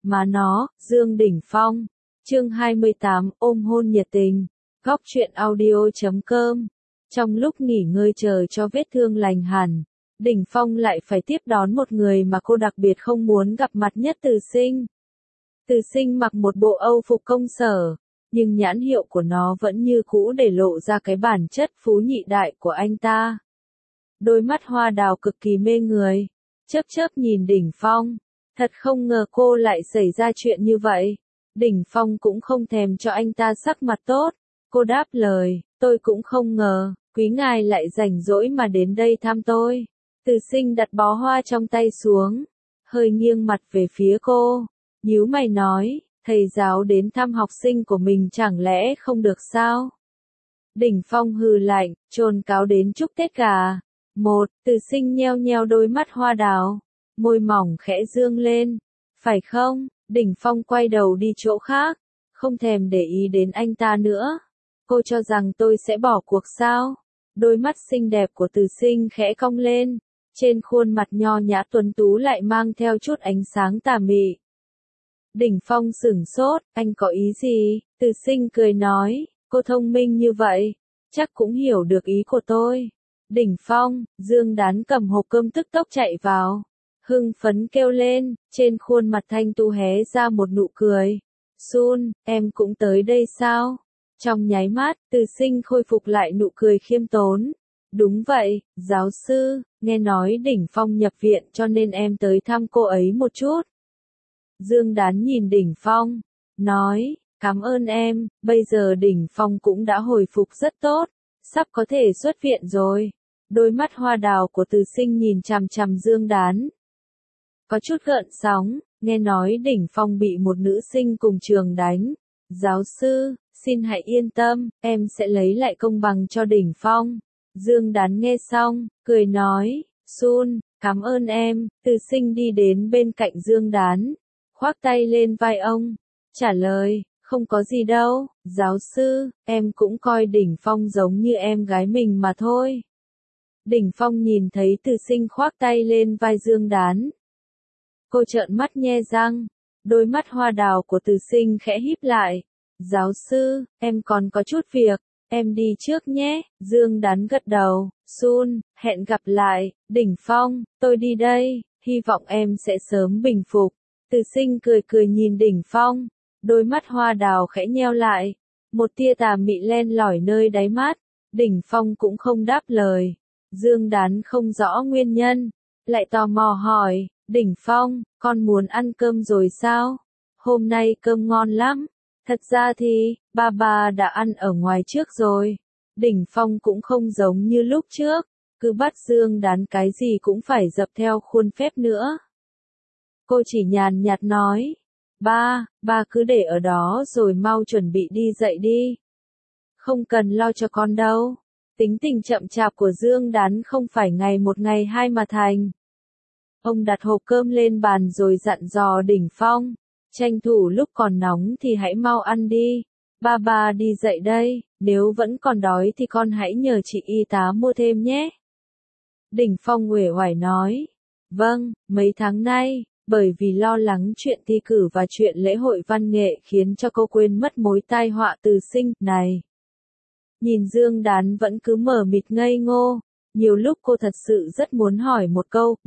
Má nó, Dương Đỉnh Phong. Chương 28, ôm hôn nhiệt tình. Góc truyện audio.com. Trong lúc nghỉ ngơi chờ cho vết thương lành hẳn, Đỉnh Phong lại phải tiếp đón một người mà cô đặc biệt không muốn gặp mặt nhất, Từ Sinh. Từ Sinh mặc một bộ Âu phục công sở, nhưng nhãn hiệu của nó vẫn như cũ để lộ ra cái bản chất phú nhị đại của anh ta. Đôi mắt hoa đào cực kỳ mê người, chớp chớp nhìn Đỉnh Phong. Thật không ngờ cô lại xảy ra chuyện như vậy. Đỉnh Phong cũng không thèm cho anh ta sắc mặt tốt. Cô đáp lời, tôi cũng không ngờ, quý ngài lại rảnh rỗi mà đến đây thăm tôi. Từ Sinh đặt bó hoa trong tay xuống, hơi nghiêng mặt về phía cô, nhíu mày nói, thầy giáo đến thăm học sinh của mình chẳng lẽ không được sao? Đỉnh Phong hừ lạnh, chôn cáo đến chúc Tết cả. Từ Sinh nheo nheo đôi mắt hoa đào, môi mỏng khẽ dương lên. Phải không? Đỉnh Phong quay đầu đi chỗ khác, không thèm để ý đến anh ta nữa. Cô cho rằng tôi sẽ bỏ cuộc sao? Đôi mắt xinh đẹp của Từ Sinh khẽ cong lên, trên khuôn mặt nho nhã tuấn tú lại mang theo chút ánh sáng tà mị. Đỉnh Phong sửng sốt, anh có ý gì? Từ Sinh cười nói, cô thông minh như vậy, chắc cũng hiểu được ý của tôi. Đỉnh Phong, Dương Đán cầm hộp cơm tức tốc chạy vào, hưng phấn kêu lên, trên khuôn mặt thanh tu hé ra một nụ cười. Sun, em cũng tới đây sao? Trong nháy mắt, Từ Sinh khôi phục lại nụ cười khiêm tốn. Đúng vậy, giáo sư, nghe nói Đỉnh Phong nhập viện cho nên em tới thăm cô ấy một chút. Dương Đán nhìn Đỉnh Phong, nói, cảm ơn em, bây giờ Đỉnh Phong cũng đã hồi phục rất tốt, sắp có thể xuất viện rồi. Đôi mắt hoa đào của Từ Sinh nhìn chằm chằm Dương Đán, có chút gợn sóng, nghe nói Đỉnh Phong bị một nữ sinh cùng trường đánh. Giáo sư, xin hãy yên tâm, em sẽ lấy lại công bằng cho Đỉnh Phong. Dương Đán nghe xong, cười nói, Sun, cảm ơn em. Từ Sinh đi đến bên cạnh Dương Đán, khoác tay lên vai ông, trả lời, không có gì đâu, giáo sư, em cũng coi Đỉnh Phong giống như em gái mình mà thôi. Đỉnh Phong nhìn thấy Từ Sinh khoác tay lên vai Dương Đán, cô trợn mắt nhe răng, đôi mắt hoa đào của Từ Sinh khẽ híp lại. Giáo sư, em còn có chút việc, em đi trước nhé. Dương Đán gật đầu, Sun, hẹn gặp lại. Đỉnh Phong, tôi đi đây, hy vọng em sẽ sớm bình phục. Từ Sinh cười cười nhìn Đỉnh Phong, đôi mắt hoa đào khẽ nheo lại, một tia tà mị len lỏi nơi đáy mắt. Đỉnh Phong cũng không đáp lời. Dương Đán không rõ nguyên nhân, lại tò mò hỏi, Đỉnh Phong, con muốn ăn cơm rồi sao? Hôm nay cơm ngon lắm. Thật ra thì, ba đã ăn ở ngoài trước rồi. Đỉnh Phong cũng không giống như lúc trước, cứ bắt Dương Đán cái gì cũng phải dập theo khuôn phép nữa. Cô chỉ nhàn nhạt nói, ba cứ để ở đó rồi mau chuẩn bị đi dậy đi. Không cần lo cho con đâu. Tính tình chậm chạp của Dương Đán không phải ngày một ngày hai mà thành. Ông đặt hộp cơm lên bàn rồi dặn dò Đỉnh Phong, tranh thủ lúc còn nóng thì hãy mau ăn đi. Ba đi dậy đây, nếu vẫn còn đói thì con hãy nhờ chị y tá mua thêm nhé. Đỉnh Phong uể oải nói, vâng, mấy tháng nay, bởi vì lo lắng chuyện thi cử và chuyện lễ hội văn nghệ khiến cho cô quên mất mối tai họa Từ Sinh này. Nhìn Dương Đán vẫn cứ mờ mịt ngây ngô, nhiều lúc cô thật sự rất muốn hỏi một câu,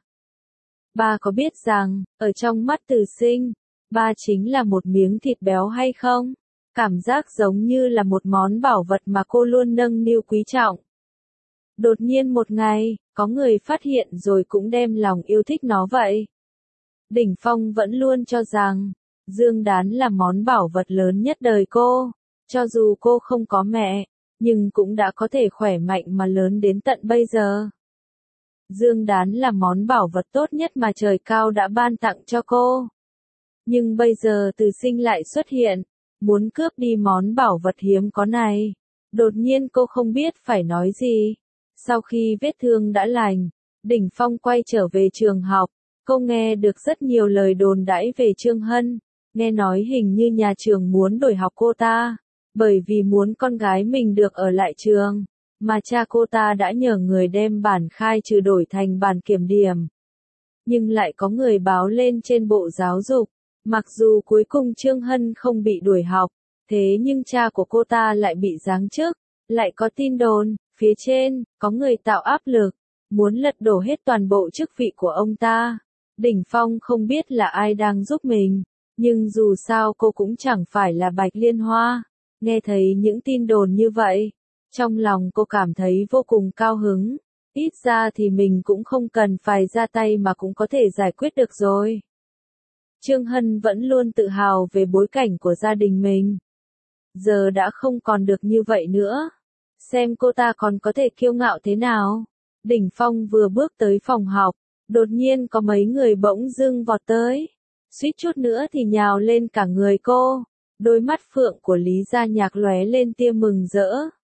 ba có biết rằng, ở trong mắt Từ Sinh, ba chính là một miếng thịt béo hay không? Cảm giác giống như là một món bảo vật mà cô luôn nâng niu quý trọng. Đột nhiên một ngày, có người phát hiện rồi cũng đem lòng yêu thích nó vậy. Đỉnh Phong vẫn luôn cho rằng, Dương Đán là món bảo vật lớn nhất đời cô. Cho dù cô không có mẹ, nhưng cũng đã có thể khỏe mạnh mà lớn đến tận bây giờ. Dương Đán là món bảo vật tốt nhất mà trời cao đã ban tặng cho cô. Nhưng bây giờ Từ Sinh lại xuất hiện, muốn cướp đi món bảo vật hiếm có này. Đột nhiên cô không biết phải nói gì. Sau khi vết thương đã lành, Đỉnh Phong quay trở về trường học. Cô nghe được rất nhiều lời đồn đãi về Trương Hân. Nghe nói hình như nhà trường muốn đổi học cô ta, bởi vì muốn con gái mình được ở lại trường. Mà cha cô ta đã nhờ người đem bản khai trừ đổi thành bản kiểm điểm. Nhưng lại có người báo lên trên Bộ Giáo dục, Mặc dù cuối cùng Trương Hân không bị đuổi học, thế nhưng cha của cô ta lại bị giáng chức, lại có tin đồn, phía trên, có người tạo áp lực, muốn lật đổ hết toàn bộ chức vị của ông ta. Đỉnh Phong không biết là ai đang giúp mình, nhưng dù sao cô cũng chẳng phải là Bạch Liên Hoa. Nghe thấy những tin đồn như vậy, trong lòng cô cảm thấy vô cùng cao hứng. Ít ra thì mình cũng không cần phải ra tay mà cũng có thể giải quyết được rồi. Trương Hân vẫn luôn tự hào về bối cảnh của gia đình mình. Giờ đã không còn được như vậy nữa. Xem cô ta còn có thể kiêu ngạo thế nào. Đỉnh Phong vừa bước tới phòng học, đột nhiên có mấy người bỗng dưng vọt tới. Suýt chút nữa thì nhào lên cả người cô. Đôi mắt phượng của Lý Gia Nhạc lóe lên tia mừng rỡ.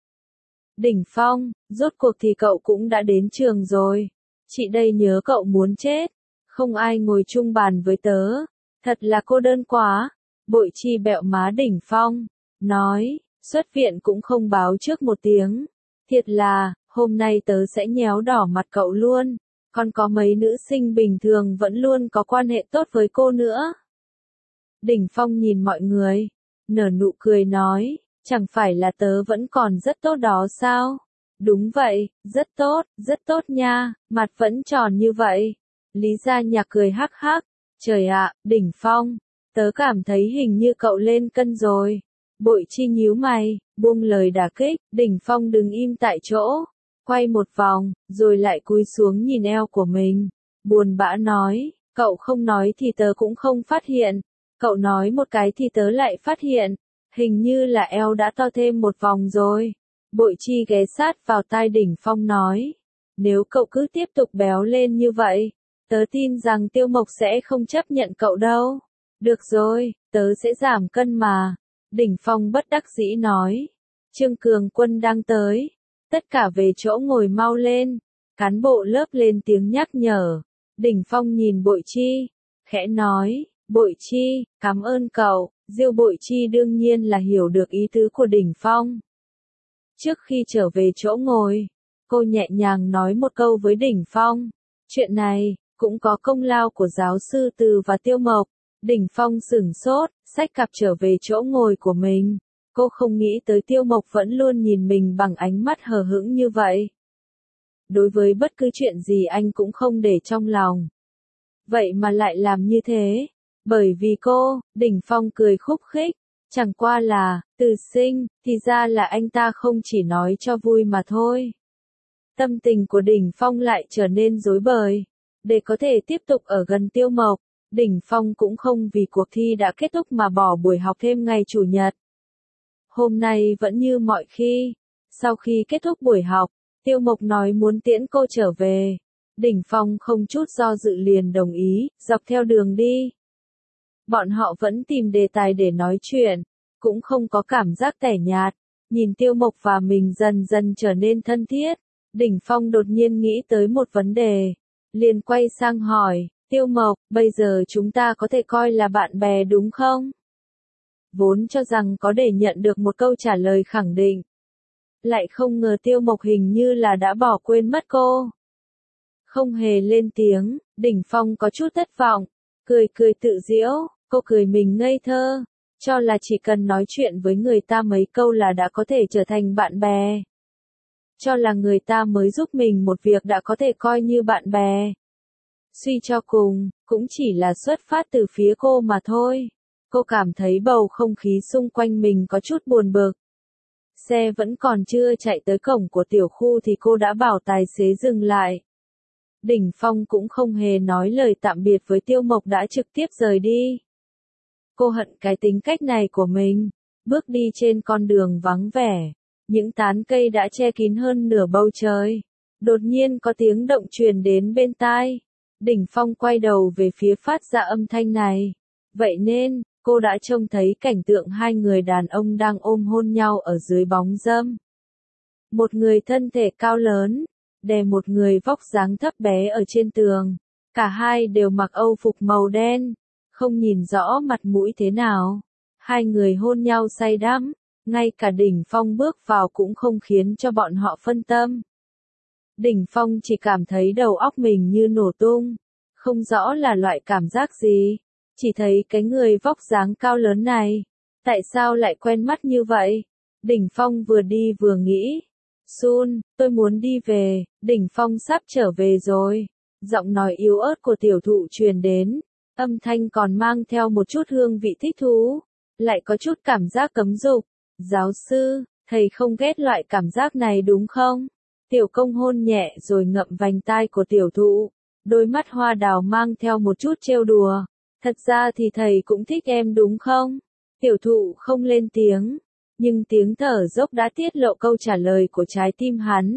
Đỉnh Phong, rốt cuộc thì cậu cũng đã đến trường rồi. Chị đây nhớ cậu muốn chết. Không ai ngồi chung bàn với tớ. Thật là cô đơn quá. Bội Chi bẹo má Đỉnh Phong. Nói, xuất viện cũng không báo trước một tiếng. Thiệt là, hôm nay tớ sẽ nhéo đỏ mặt cậu luôn. Còn có mấy nữ sinh bình thường vẫn luôn có quan hệ tốt với cô nữa. Đỉnh Phong nhìn mọi người, nở nụ cười nói, chẳng phải là tớ vẫn còn rất tốt đó sao? Đúng vậy, rất tốt nha, mặt vẫn tròn như vậy. Lý Gia Nhạc cười hắc hắc, trời ạ, Đỉnh Phong, tớ cảm thấy hình như cậu lên cân rồi. Bội Chi nhíu mày, buông lời đả kích, Đỉnh Phong đứng im tại chỗ, quay một vòng, rồi lại cúi xuống nhìn eo của mình. Buồn bã nói, cậu không nói thì tớ cũng không phát hiện. Cậu nói một cái thì tớ lại phát hiện, hình như là eo đã to thêm một vòng rồi. Bội Chi ghé sát vào tai Đỉnh Phong nói, nếu cậu cứ tiếp tục béo lên như vậy, tớ tin rằng Tiêu Mộc sẽ không chấp nhận cậu đâu. Được rồi, tớ sẽ giảm cân mà. Đỉnh Phong bất đắc dĩ nói, Trương Cường Quân đang tới, tất cả về chỗ ngồi mau lên. Cán bộ lớp lên tiếng nhắc nhở. Đỉnh Phong nhìn Bội Chi, khẽ nói, Bội Chi, cảm ơn cậu. Diêu Bội Chi đương nhiên là hiểu được ý tứ của Đỉnh Phong. Trước khi trở về chỗ ngồi, cô nhẹ nhàng nói một câu với Đỉnh Phong. Chuyện này, cũng có công lao của giáo sư Từ và Tiêu Mộc. Đỉnh Phong sửng sốt, xách cặp trở về chỗ ngồi của mình. Cô không nghĩ tới Tiêu Mộc vẫn luôn nhìn mình bằng ánh mắt hờ hững như vậy. Đối với bất cứ chuyện gì anh cũng không để trong lòng. Vậy mà lại làm như thế. Bởi vì cô, Đỉnh Phong cười khúc khích. Chẳng qua là, Từ Sinh, thì ra là anh ta không chỉ nói cho vui mà thôi. Tâm tình của Đỉnh Phong lại trở nên rối bời. Để có thể tiếp tục ở gần Tiêu Mộc, Đỉnh Phong cũng không vì cuộc thi đã kết thúc mà bỏ buổi học thêm ngày Chủ nhật. Hôm nay vẫn như mọi khi. Sau khi kết thúc buổi học, Tiêu Mộc nói muốn tiễn cô trở về. Đỉnh Phong không chút do dự liền đồng ý, dọc theo đường đi. Bọn họ vẫn tìm đề tài để nói chuyện, cũng không có cảm giác tẻ nhạt. Nhìn Tiêu Mộc và mình dần dần trở nên thân thiết. Đỉnh Phong đột nhiên nghĩ tới một vấn đề. Liền quay sang hỏi, Tiêu Mộc, bây giờ chúng ta có thể coi là bạn bè đúng không? Vốn cho rằng có để nhận được một câu trả lời khẳng định. Lại không ngờ Tiêu Mộc hình như là đã bỏ quên mất cô. Không hề lên tiếng, Đỉnh Phong có chút thất vọng, cười tự giễu, cô cười mình ngây thơ, cho là chỉ cần nói chuyện với người ta mấy câu là đã có thể trở thành bạn bè. Cho là người ta mới giúp mình một việc đã có thể coi như bạn bè. Suy cho cùng, cũng chỉ là xuất phát từ phía cô mà thôi. Cô cảm thấy bầu không khí xung quanh mình có chút buồn bực. Xe vẫn còn chưa chạy tới cổng của tiểu khu thì cô đã bảo tài xế dừng lại. Đỉnh Phong cũng không hề nói lời tạm biệt với Tiêu Mộc đã trực tiếp rời đi. Cô hận cái tính cách này của mình. Bước đi trên con đường vắng vẻ. Những tán cây đã che kín hơn nửa bầu trời. Đột nhiên có tiếng động truyền đến bên tai. Đỉnh Phong quay đầu về phía phát ra âm thanh này. Vậy nên, cô đã trông thấy cảnh tượng hai người đàn ông đang ôm hôn nhau ở dưới bóng râm. Một người thân thể cao lớn, đè một người vóc dáng thấp bé ở trên tường. Cả hai đều mặc âu phục màu đen, không nhìn rõ mặt mũi thế nào. Hai người hôn nhau say đắm, ngay cả Đỉnh Phong bước vào cũng không khiến cho bọn họ phân tâm. Đỉnh Phong chỉ cảm thấy đầu óc mình như nổ tung, không rõ là loại cảm giác gì. Chỉ thấy cái người vóc dáng cao lớn này, tại sao lại quen mắt như vậy? Đỉnh Phong vừa đi vừa nghĩ. Sun, tôi muốn đi về, Đỉnh Phong sắp trở về rồi. Giọng nói yếu ớt của tiểu thụ truyền đến, âm thanh còn mang theo một chút hương vị thích thú, lại có chút cảm giác cấm dục. Giáo sư, thầy không ghét loại cảm giác này đúng không? Tiểu công hôn nhẹ rồi ngậm vành tai của tiểu thụ, đôi mắt hoa đào mang theo một chút trêu đùa. Thật ra thì thầy cũng thích em đúng không? Tiểu thụ không lên tiếng, nhưng tiếng thở dốc đã tiết lộ câu trả lời của trái tim hắn.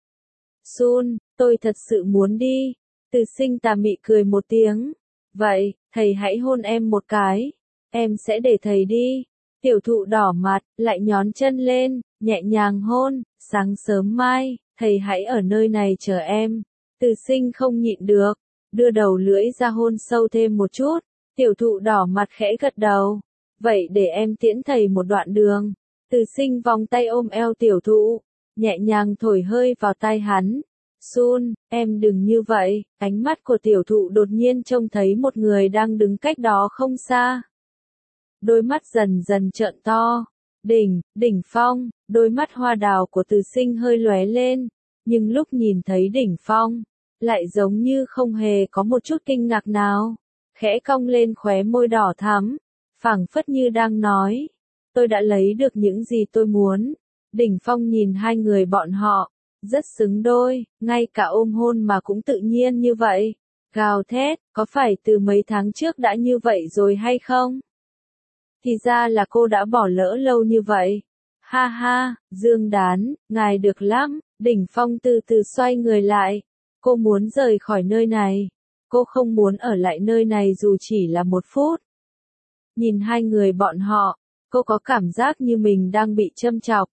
Sun, tôi thật sự muốn đi. Từ Sinh tà mị cười một tiếng. Vậy, thầy hãy hôn em một cái. Em sẽ để thầy đi. Tiểu thụ đỏ mặt, lại nhón chân lên, nhẹ nhàng hôn. Sáng sớm mai, thầy hãy ở nơi này chờ em. Từ Sinh không nhịn được, đưa đầu lưỡi ra hôn sâu thêm một chút. Tiểu thụ đỏ mặt khẽ gật đầu. Vậy để em tiễn thầy một đoạn đường. Từ Sinh vòng tay ôm eo tiểu thụ, nhẹ nhàng thổi hơi vào tai hắn. Sun, em đừng như vậy. Ánh mắt của tiểu thụ đột nhiên trông thấy một người đang đứng cách đó không xa. Đôi mắt dần dần trợn to. Đỉnh Phong, đôi mắt hoa đào của Từ Sinh hơi lóe lên, nhưng lúc nhìn thấy Đỉnh Phong, lại giống như không hề có một chút kinh ngạc nào, khẽ cong lên khóe môi đỏ thắm, phảng phất như đang nói, tôi đã lấy được những gì tôi muốn. Đỉnh Phong nhìn hai người bọn họ, rất xứng đôi, ngay cả ôm hôn mà cũng tự nhiên như vậy. Gào thét, có phải từ mấy tháng trước đã như vậy rồi hay không? Thì ra là cô đã bỏ lỡ lâu như vậy. Ha ha, Dương Đán, ngài được lắm. Đỉnh Phong từ từ xoay người lại. Cô muốn rời khỏi nơi này. Cô không muốn ở lại nơi này dù chỉ là một phút. Nhìn hai người bọn họ, cô có cảm giác như mình đang bị châm chọc.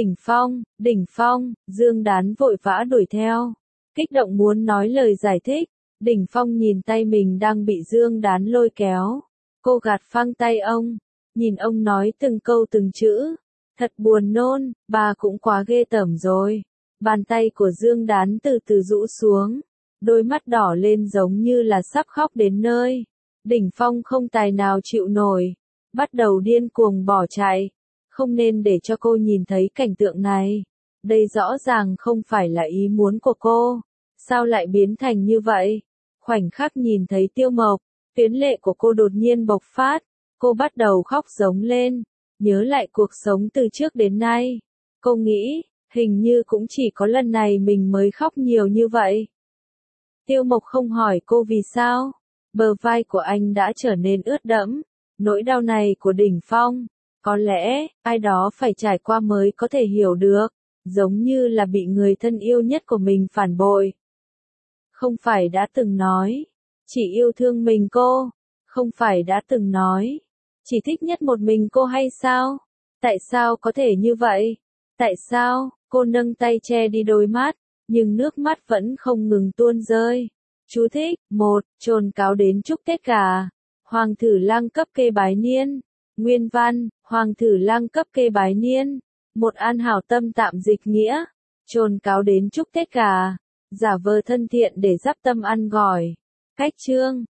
Đỉnh Phong, Dương Đán vội vã đuổi theo. Kích động muốn nói lời giải thích. Đỉnh Phong nhìn tay mình đang bị Dương Đán lôi kéo. Cô gạt phăng tay ông. Nhìn ông nói từng câu từng chữ. Thật buồn nôn, bà cũng quá ghê tởm rồi. Bàn tay của Dương Đán từ từ rũ xuống. Đôi mắt đỏ lên giống như là sắp khóc đến nơi. Đỉnh Phong không tài nào chịu nổi. Bắt đầu điên cuồng bỏ chạy. Không nên để cho cô nhìn thấy cảnh tượng này. Đây rõ ràng không phải là ý muốn của cô. Sao lại biến thành như vậy? Khoảnh khắc nhìn thấy Tiêu Mộc, tuyến lệ của cô đột nhiên bộc phát. Cô bắt đầu khóc giống lên. Nhớ lại cuộc sống từ trước đến nay. Cô nghĩ, hình như cũng chỉ có lần này mình mới khóc nhiều như vậy. Tiêu Mộc không hỏi cô vì sao. Bờ vai của anh đã trở nên ướt đẫm. Nỗi đau này của Đỉnh Phong, có lẽ, ai đó phải trải qua mới có thể hiểu được. Giống như là bị người thân yêu nhất của mình phản bội. Không phải đã từng nói, chỉ yêu thương mình cô. Không phải đã từng nói, chỉ thích nhất một mình cô hay sao? Tại sao có thể như vậy? Tại sao? Cô nâng tay che đi đôi mắt, nhưng nước mắt vẫn không ngừng tuôn rơi. Chú thích, 1. Chồn cáo đến chúc Tết gà. Hoàng Thử Lang cấp kê bái niên. Nguyên văn, Hoàng Thử Lang cấp kê bái niên. Một an hảo tâm tạm dịch nghĩa. Chồn cáo đến chúc Tết gà. Giả vờ thân thiện để dắp tâm ăn gỏi. Cách chương.